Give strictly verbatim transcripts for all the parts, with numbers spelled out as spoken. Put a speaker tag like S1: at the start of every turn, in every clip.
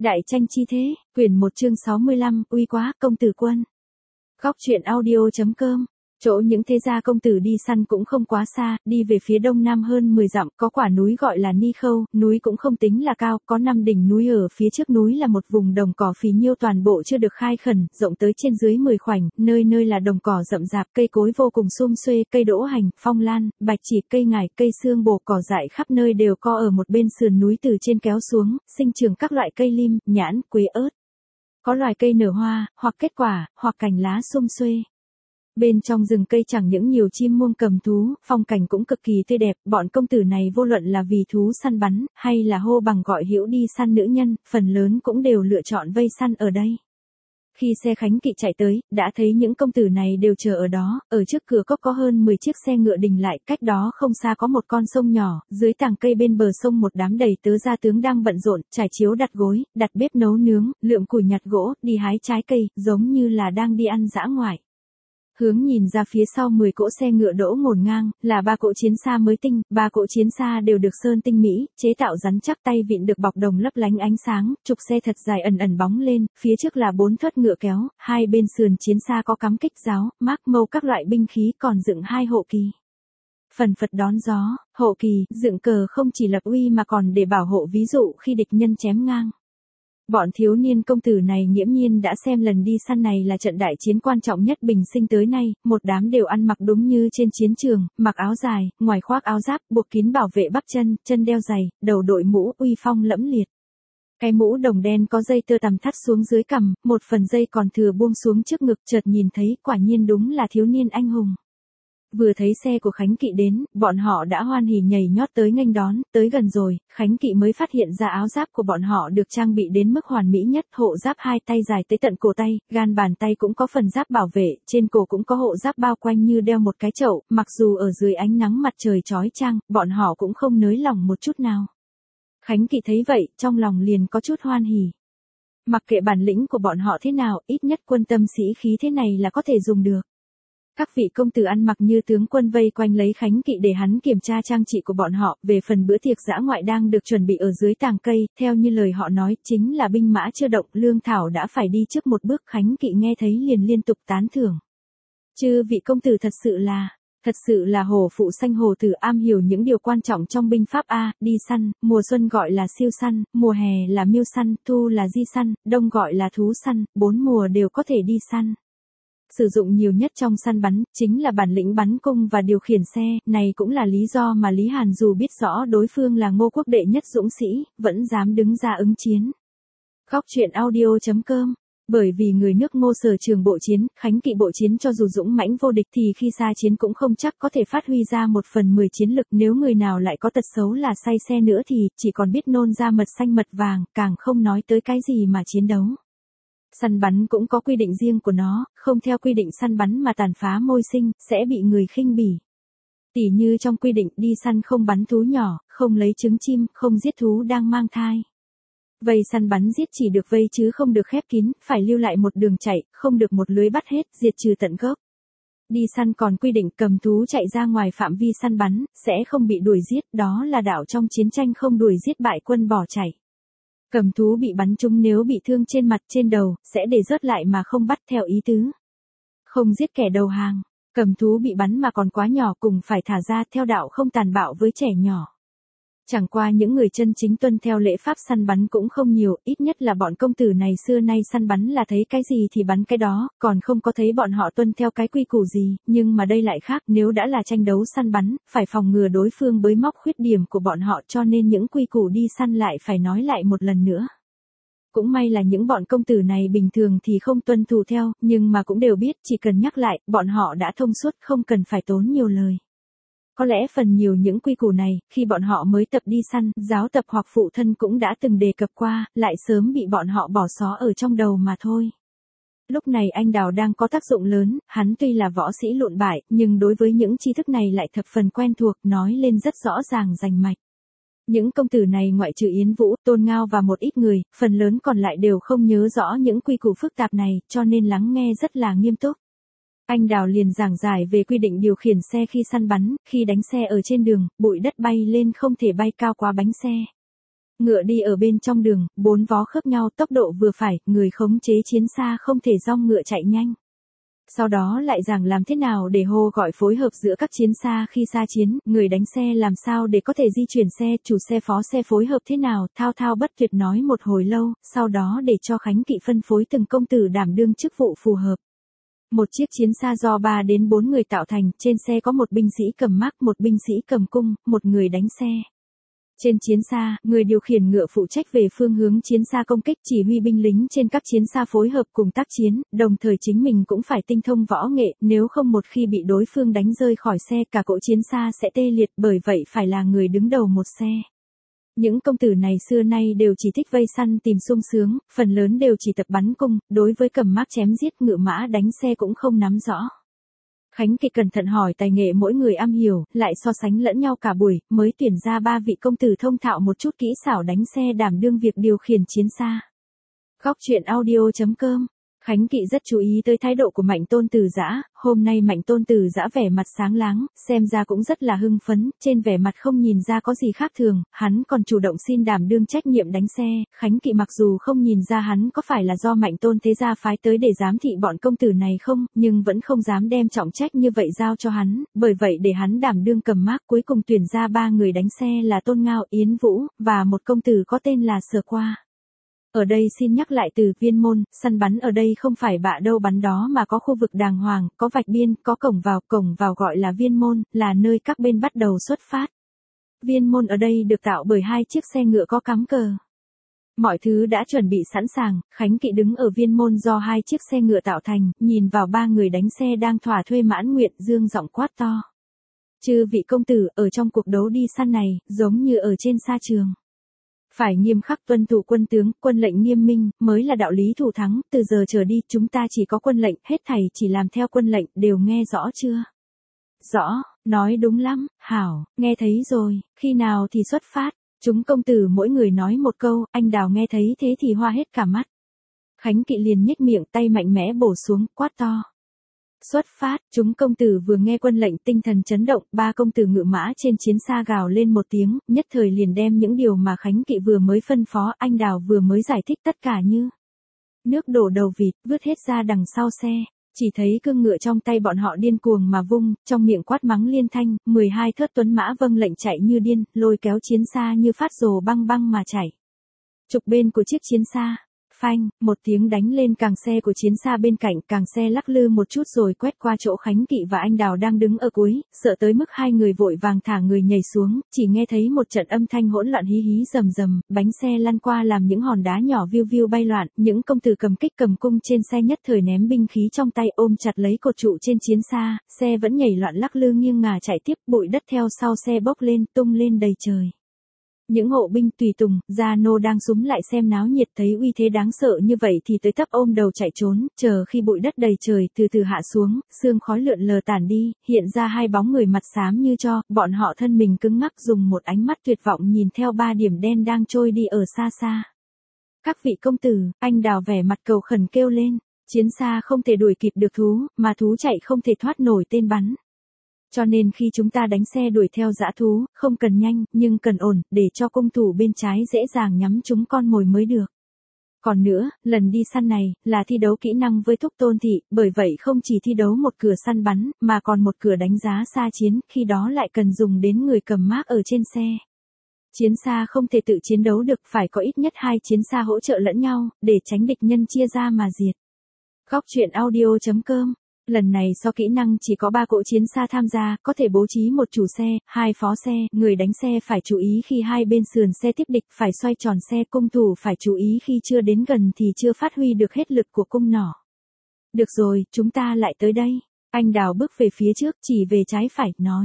S1: Đại tranh chi thế, quyển một chương sáu mươi lăm, uy quá, công tử quân. Góc truyện audio.com. Chỗ những thế gia công tử đi săn cũng không quá xa, đi về phía đông nam hơn mười dặm, có quả núi gọi là Ni Khâu, núi cũng không tính là cao, có năm đỉnh núi, ở phía trước núi là một vùng đồng cỏ phì nhiêu toàn bộ chưa được khai khẩn, rộng tới trên dưới mười khoảnh, nơi nơi là đồng cỏ rậm rạp, cây cối vô cùng sum xuê, cây đỗ hành, phong lan, bạch chỉ, cây ngải, cây xương bồ, cỏ dại khắp nơi đều co ở một bên sườn núi từ trên kéo xuống, sinh trưởng các loại cây lim, nhãn, quế, ớt. Có loài cây nở hoa, hoặc kết quả, hoặc cành lá sum xuê. Bên trong rừng cây chẳng những nhiều chim muông cầm thú, phong cảnh cũng cực kỳ tươi đẹp, bọn công tử này vô luận là vì thú săn bắn, hay là hô bằng gọi hữu đi săn nữ nhân, phần lớn cũng đều lựa chọn vây săn ở đây. Khi xe khánh kỵ chạy tới, đã thấy những công tử này đều chờ ở đó, ở trước cửa cốc có hơn mười chiếc xe ngựa đình lại, cách đó không xa có một con sông nhỏ, dưới tàng cây bên bờ sông một đám đầy tớ gia tướng đang bận rộn, trải chiếu đặt gối, đặt bếp nấu nướng, lượm củi nhặt gỗ, đi hái trái cây, giống như là đang đi ăn dã ngoại. Hướng nhìn ra phía sau mười cỗ xe ngựa đỗ ngổn ngang, là ba cỗ chiến xa mới tinh, ba cỗ chiến xa đều được sơn tinh mỹ, chế tạo rắn chắc, tay vịn được bọc đồng lấp lánh ánh sáng, trục xe thật dài ẩn ẩn bóng lên, phía trước là bốn thớt ngựa kéo, hai bên sườn chiến xa có cắm kích giáo, mác mâu các loại binh khí, còn dựng hai hộ kỳ. Phần phật đón gió, hộ kỳ, dựng cờ không chỉ lập uy mà còn để bảo hộ, ví dụ khi địch nhân chém ngang. Bọn thiếu niên công tử này nghiễm nhiên đã xem lần đi săn này là trận đại chiến quan trọng nhất bình sinh tới nay, một đám đều ăn mặc đúng như trên chiến trường, mặc áo dài, ngoài khoác áo giáp, buộc kín bảo vệ bắp chân, chân đeo giày, đầu đội mũ, uy phong lẫm liệt. Cái mũ đồng đen có dây tơ tằm thắt xuống dưới cằm, một phần dây còn thừa buông xuống trước ngực, chợt nhìn thấy, quả nhiên đúng là thiếu niên anh hùng. Vừa thấy xe của Khánh Kỵ đến, bọn họ đã hoan hỉ nhảy nhót tới nghênh đón, tới gần rồi, Khánh Kỵ mới phát hiện ra áo giáp của bọn họ được trang bị đến mức hoàn mỹ nhất, hộ giáp hai tay dài tới tận cổ tay, gan bàn tay cũng có phần giáp bảo vệ, trên cổ cũng có hộ giáp bao quanh như đeo một cái chậu, mặc dù ở dưới ánh nắng mặt trời chói chang, bọn họ cũng không nới lỏng một chút nào. Khánh Kỵ thấy vậy, trong lòng liền có chút hoan hỉ. Mặc kệ bản lĩnh của bọn họ thế nào, ít nhất quân tâm sĩ khí thế này là có thể dùng được. Các vị công tử ăn mặc như tướng quân vây quanh lấy Khánh Kỵ để hắn kiểm tra trang trị của bọn họ, về phần bữa tiệc dã ngoại đang được chuẩn bị ở dưới tàng cây, theo như lời họ nói, chính là binh mã chưa động, lương thảo đã phải đi trước một bước. Khánh Kỵ nghe thấy liền liên tục tán thưởng. Chư vị công tử thật sự là, thật sự là hổ phụ xanh hổ tử, am hiểu những điều quan trọng trong binh pháp a, đi săn, mùa xuân gọi là siêu săn, mùa hè là miêu săn, thu là di săn, đông gọi là thú săn, bốn mùa đều có thể đi săn. Sử dụng nhiều nhất trong săn bắn, chính là bản lĩnh bắn cung và điều khiển xe, này cũng là lý do mà Lý Hàn dù biết rõ đối phương là Ngô quốc đệ nhất dũng sĩ, vẫn dám đứng ra ứng chiến. Góc truyện audio.com. Bởi vì người nước Ngô sở trường bộ chiến, Khánh Kỵ bộ chiến cho dù dũng mãnh vô địch thì khi xa chiến cũng không chắc có thể phát huy ra một phần mười chiến lực, nếu người nào lại có tật xấu là say xe nữa thì chỉ còn biết nôn ra mật xanh mật vàng, càng không nói tới cái gì mà chiến đấu. Săn bắn cũng có quy định riêng của nó, không theo quy định săn bắn mà tàn phá môi sinh, sẽ bị người khinh bỉ. Tỉ như trong quy định đi săn không bắn thú nhỏ, không lấy trứng chim, không giết thú đang mang thai. Vây săn bắn giết chỉ được vây chứ không được khép kín, phải lưu lại một đường chạy, không được một lưới bắt hết, diệt trừ tận gốc. Đi săn còn quy định cầm thú chạy ra ngoài phạm vi săn bắn, sẽ không bị đuổi giết, đó là đạo trong chiến tranh không đuổi giết bại quân bỏ chạy. Cầm thú bị bắn trúng nếu bị thương trên mặt trên đầu, sẽ để rớt lại mà không bắt theo ý tứ. Không giết kẻ đầu hàng, cầm thú bị bắn mà còn quá nhỏ cùng phải thả ra, theo đạo không tàn bạo với trẻ nhỏ. Chẳng qua những người chân chính tuân theo lễ pháp săn bắn cũng không nhiều, ít nhất là bọn công tử này xưa nay săn bắn là thấy cái gì thì bắn cái đó, còn không có thấy bọn họ tuân theo cái quy củ gì, nhưng mà đây lại khác, nếu đã là tranh đấu săn bắn, phải phòng ngừa đối phương bới móc khuyết điểm của bọn họ, cho nên những quy củ đi săn lại phải nói lại một lần nữa. Cũng may là những bọn công tử này bình thường thì không tuân thủ theo, nhưng mà cũng đều biết, chỉ cần nhắc lại, bọn họ đã thông suốt, không cần phải tốn nhiều lời. Có lẽ phần nhiều những quy củ này, khi bọn họ mới tập đi săn, giáo tập hoặc phụ thân cũng đã từng đề cập qua, lại sớm bị bọn họ bỏ xó ở trong đầu mà thôi. Lúc này anh Đào đang có tác dụng lớn, hắn tuy là võ sĩ lụn bại, nhưng đối với những tri thức này lại thập phần quen thuộc, nói lên rất rõ ràng rành mạch. Những công tử này ngoại trừ Yến Vũ, Tôn Ngao và một ít người, phần lớn còn lại đều không nhớ rõ những quy củ phức tạp này, cho nên lắng nghe rất là nghiêm túc. Anh Đào liền giảng giải về quy định điều khiển xe khi săn bắn, khi đánh xe ở trên đường, bụi đất bay lên không thể bay cao quá bánh xe. Ngựa đi ở bên trong đường, bốn vó khớp nhau, tốc độ vừa phải, người khống chế chiến xa không thể dong ngựa chạy nhanh. Sau đó lại giảng làm thế nào để hô gọi phối hợp giữa các chiến xa khi xa chiến, người đánh xe làm sao để có thể di chuyển xe, chủ xe phó xe phối hợp thế nào, thao thao bất tuyệt nói một hồi lâu, sau đó để cho Khánh Kỵ phân phối từng công tử đảm đương chức vụ phù hợp. Một chiếc chiến xa do ba đến bốn người tạo thành, trên xe có một binh sĩ cầm mác, một binh sĩ cầm cung, một người đánh xe. Trên chiến xa, người điều khiển ngựa phụ trách về phương hướng chiến xa công kích, chỉ huy binh lính trên các chiến xa phối hợp cùng tác chiến, đồng thời chính mình cũng phải tinh thông võ nghệ, nếu không một khi bị đối phương đánh rơi khỏi xe, cả cỗ chiến xa sẽ tê liệt, bởi vậy phải là người đứng đầu một xe. Những công tử này xưa nay đều chỉ thích vây săn tìm sung sướng, phần lớn đều chỉ tập bắn cung, đối với cầm mác chém giết ngựa mã đánh xe cũng không nắm rõ. Khánh Kỵ cẩn thận hỏi tài nghệ mỗi người am hiểu, lại so sánh lẫn nhau cả buổi, mới tuyển ra ba vị công tử thông thạo một chút kỹ xảo đánh xe đảm đương việc điều khiển chiến xa. Góc truyện audio chấm com. Khánh Kỵ rất chú ý tới thái độ của Mạnh Tôn Từ Dã, hôm nay Mạnh Tôn Từ Dã vẻ mặt sáng láng, xem ra cũng rất là hưng phấn, trên vẻ mặt không nhìn ra có gì khác thường, hắn còn chủ động xin đảm đương trách nhiệm đánh xe, Khánh Kỵ mặc dù không nhìn ra hắn có phải là do Mạnh Tôn thế gia phái tới để giám thị bọn công tử này không, nhưng vẫn không dám đem trọng trách như vậy giao cho hắn, bởi vậy để hắn đảm đương cầm mác, cuối cùng tuyển ra ba người đánh xe là Tôn Ngao, Yến Vũ, và một công tử có tên là Sở Qua. Ở đây xin nhắc lại từ viên môn, săn bắn ở đây không phải bạ đâu bắn đó mà có khu vực đàng hoàng, có vạch biên, có cổng vào, cổng vào gọi là viên môn, là nơi các bên bắt đầu xuất phát. Viên môn ở đây được tạo bởi hai chiếc xe ngựa có cắm cờ. Mọi thứ đã chuẩn bị sẵn sàng, Khánh Kỵ đứng ở viên môn do hai chiếc xe ngựa tạo thành, nhìn vào ba người đánh xe đang thỏa thuê mãn nguyện, dương giọng quát to. Chư vị công tử, ở trong cuộc đấu đi săn này, giống như ở trên sa trường. Phải nghiêm khắc tuân thủ quân tướng, quân lệnh nghiêm minh, mới là đạo lý thủ thắng, từ giờ trở đi chúng ta chỉ có quân lệnh, hết thảy chỉ làm theo quân lệnh, đều nghe rõ chưa? Rõ, nói đúng lắm, hảo, nghe thấy rồi, khi nào thì xuất phát? Chúng công tử mỗi người nói một câu, anh Đào nghe thấy thế thì hoa hết cả mắt. Khánh Kỵ liền nhếch miệng, tay mạnh mẽ bổ xuống, quát to. Xuất phát, chúng công tử vừa nghe quân lệnh tinh thần chấn động, ba công tử ngự mã trên chiến xa gào lên một tiếng, nhất thời liền đem những điều mà Khánh Kỵ vừa mới phân phó, anh Đào vừa mới giải thích tất cả như nước đổ đầu vịt, vứt hết ra đằng sau xe. Chỉ thấy cương ngựa trong tay bọn họ điên cuồng mà vung, trong miệng quát mắng liên thanh, mười hai thớt tuấn mã vâng lệnh chạy như điên, lôi kéo chiến xa như phát rồ băng băng mà chạy. Trục bên của chiếc chiến xa. Phanh, một tiếng đánh lên càng xe của chiến xa bên cạnh, càng xe lắc lư một chút rồi quét qua chỗ Khánh Kỵ và anh Đào đang đứng ở cuối, sợ tới mức hai người vội vàng thả người nhảy xuống, chỉ nghe thấy một trận âm thanh hỗn loạn hí hí rầm rầm, bánh xe lăn qua làm những hòn đá nhỏ viu viu bay loạn, những công tử cầm kích cầm cung trên xe nhất thời ném binh khí trong tay ôm chặt lấy cột trụ trên chiến xa, xe vẫn nhảy loạn lắc lư nghiêng ngả chạy tiếp, bụi đất theo sau xe bốc lên, tung lên đầy trời. Những hộ binh tùy tùng, Gia Nô đang súm lại xem náo nhiệt thấy uy thế đáng sợ như vậy thì tới tấp ôm đầu chạy trốn, chờ khi bụi đất đầy trời từ từ hạ xuống, sương khói lượn lờ tản đi, hiện ra hai bóng người mặt xám như tro, bọn họ thân mình cứng ngắc dùng một ánh mắt tuyệt vọng nhìn theo ba điểm đen đang trôi đi ở xa xa. Các vị công tử, anh Đào vẻ mặt cầu khẩn kêu lên, chiến xa không thể đuổi kịp được thú, mà thú chạy không thể thoát nổi tên bắn. Cho nên khi chúng ta đánh xe đuổi theo dã thú, không cần nhanh, nhưng cần ổn, để cho cung thủ bên trái dễ dàng nhắm chúng con mồi mới được. Còn nữa, lần đi săn này, là thi đấu kỹ năng với Thúc Tôn Thị, bởi vậy không chỉ thi đấu một cửa săn bắn, mà còn một cửa đánh giá xa chiến, khi đó lại cần dùng đến người cầm mác ở trên xe. Chiến xa không thể tự chiến đấu được, phải có ít nhất hai chiến xa hỗ trợ lẫn nhau, để tránh địch nhân chia ra mà diệt. Góc truyện audio chấm com. Lần này so kỹ năng chỉ có ba cỗ chiến xa tham gia, có thể bố trí một chủ xe, hai phó xe, người đánh xe phải chú ý khi hai bên sườn xe tiếp địch phải xoay tròn xe, cung thủ phải chú ý khi chưa đến gần thì chưa phát huy được hết lực của cung nỏ. Được rồi, chúng ta lại tới đây. Anh Đào bước về phía trước, chỉ về trái phải, nói.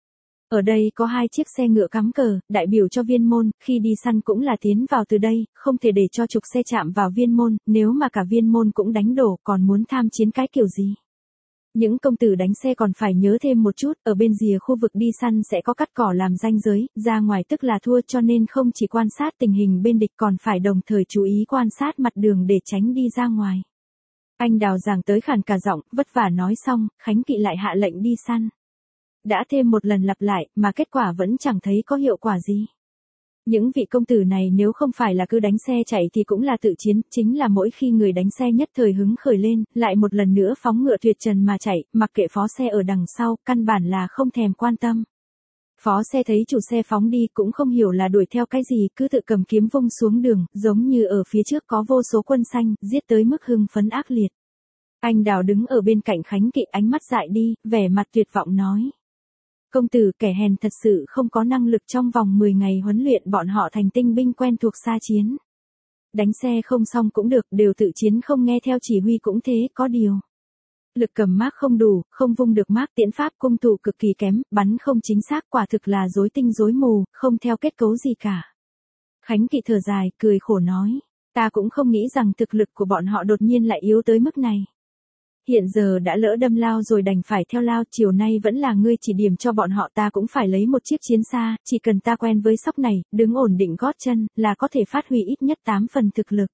S1: Ở đây có hai chiếc xe ngựa cắm cờ, đại biểu cho viên môn, khi đi săn cũng là tiến vào từ đây, không thể để cho trục xe chạm vào viên môn, nếu mà cả viên môn cũng đánh đổ còn muốn tham chiến cái kiểu gì. Những công tử đánh xe còn phải nhớ thêm một chút, ở bên rìa khu vực đi săn sẽ có cắt cỏ làm ranh giới, ra ngoài tức là thua, cho nên không chỉ quan sát tình hình bên địch còn phải đồng thời chú ý quan sát mặt đường để tránh đi ra ngoài. Anh Đào giảng tới khàn cả giọng, vất vả nói xong, Khánh Kỵ lại hạ lệnh đi săn. Đã thêm một lần lặp lại, mà kết quả vẫn chẳng thấy có hiệu quả gì. Những vị công tử này nếu không phải là cứ đánh xe chạy thì cũng là tự chiến, chính là mỗi khi người đánh xe nhất thời hứng khởi lên, lại một lần nữa phóng ngựa tuyệt trần mà chạy, mặc kệ phó xe ở đằng sau, căn bản là không thèm quan tâm. Phó xe thấy chủ xe phóng đi cũng không hiểu là đuổi theo cái gì, cứ tự cầm kiếm vung xuống đường, giống như ở phía trước có vô số quân xanh, giết tới mức hưng phấn ác liệt. Anh Đào đứng ở bên cạnh Khánh Kỵ, ánh mắt dại đi, vẻ mặt tuyệt vọng nói. Công tử kẻ hèn thật sự không có năng lực trong vòng mười ngày huấn luyện bọn họ thành tinh binh quen thuộc xa chiến. Đánh xe không xong cũng được, đều tự chiến không nghe theo chỉ huy cũng thế, có điều. Lực cầm mác không đủ, không vung được mác, tiễn pháp cung thủ cực kỳ kém, bắn không chính xác, quả thực là rối tinh rối mù, không theo kết cấu gì cả. Khánh Kỵ thở dài, cười khổ nói, ta cũng không nghĩ rằng thực lực của bọn họ đột nhiên lại yếu tới mức này. Hiện giờ đã lỡ đâm lao rồi đành phải theo lao, chiều nay vẫn là ngươi chỉ điểm cho bọn họ, ta cũng phải lấy một chiếc chiến xa, chỉ cần ta quen với sóc này, đứng ổn định gót chân, là có thể phát huy ít nhất tám phần thực lực.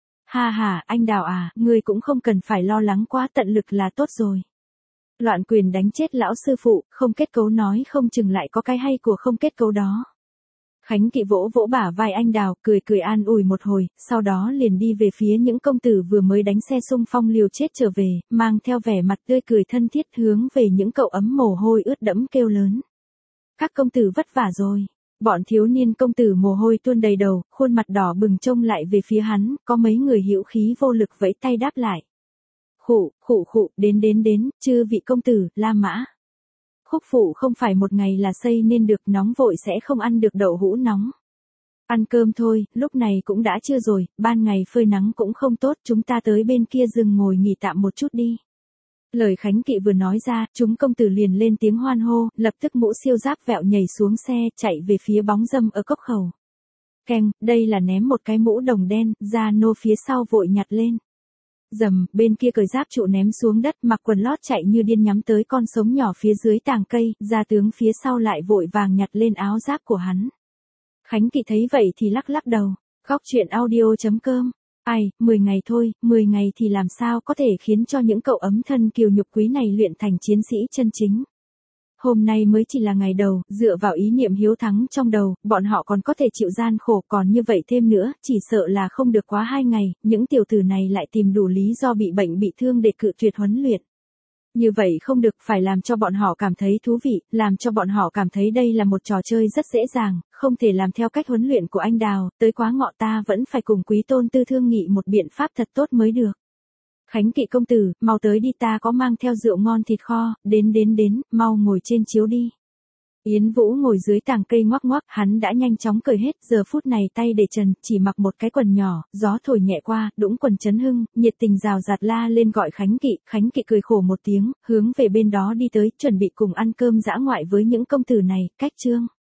S1: Ha ha, anh Đào à, ngươi cũng không cần phải lo lắng quá, tận lực là tốt rồi. Loạn quyền đánh chết lão sư phụ, không kết cấu nói không chừng lại có cái hay của không kết cấu đó. Khánh Kỵ vỗ vỗ bả vai anh Đào, cười cười an ủi một hồi, sau đó liền đi về phía những công tử vừa mới đánh xe xung phong liều chết trở về, mang theo vẻ mặt tươi cười thân thiết hướng về những cậu ấm mồ hôi ướt đẫm kêu lớn. Các công tử vất vả rồi. Bọn thiếu niên công tử mồ hôi tuôn đầy đầu, khuôn mặt đỏ bừng trông lại về phía hắn, có mấy người hữu khí vô lực vẫy tay đáp lại. Khụ, khụ khụ, đến đến đến, chư vị công tử, La Mã. Khúc phụ không phải một ngày là xây nên được, nóng vội sẽ không ăn được đậu hũ nóng. Ăn cơm thôi, lúc này cũng đã trưa rồi, ban ngày phơi nắng cũng không tốt, chúng ta tới bên kia rừng ngồi nghỉ tạm một chút đi. Lời Khánh Kỵ vừa nói ra, chúng công tử liền lên tiếng hoan hô, lập tức mũ siêu giáp vẹo nhảy xuống xe, chạy về phía bóng râm ở cốc khẩu. Keng, đây là ném một cái mũ đồng đen, Gia Nô phía sau vội nhặt lên. Dầm, bên kia cởi giáp trụ ném xuống đất, mặc quần lót chạy như điên nhắm tới con sống nhỏ phía dưới tàng cây, Gia tướng phía sau lại vội vàng nhặt lên áo giáp của hắn. Khánh Kỵ thấy vậy thì lắc lắc đầu, góc chuyện audio chấm com. Ai, mười ngày thôi, mười ngày thì làm sao có thể khiến cho những cậu ấm thân kiều nhục quý này luyện thành chiến sĩ chân chính. Hôm nay mới chỉ là ngày đầu, dựa vào ý niệm hiếu thắng trong đầu, bọn họ còn có thể chịu gian khổ, còn như vậy thêm nữa, chỉ sợ là không được quá hai ngày, những tiểu tử này lại tìm đủ lý do bị bệnh bị thương để cự tuyệt huấn luyện. Như vậy không được, phải làm cho bọn họ cảm thấy thú vị, làm cho bọn họ cảm thấy đây là một trò chơi rất dễ dàng, không thể làm theo cách huấn luyện của anh Đào, tới quá ngọ ta vẫn phải cùng Quý Tôn Tư thương nghị một biện pháp thật tốt mới được. Khánh Kỵ công tử, mau tới đi, ta có mang theo rượu ngon thịt kho, đến đến đến, mau ngồi trên chiếu đi. Yến Vũ ngồi dưới tàng cây ngoắc ngoắc, hắn đã nhanh chóng cởi hết, giờ phút này tay để trần, chỉ mặc một cái quần nhỏ, gió thổi nhẹ qua, đũng quần chấn hưng, nhiệt tình rào rạt la lên gọi Khánh Kỵ, Khánh Kỵ cười khổ một tiếng, hướng về bên đó đi tới, chuẩn bị cùng ăn cơm dã ngoại với những công tử này, cách chương.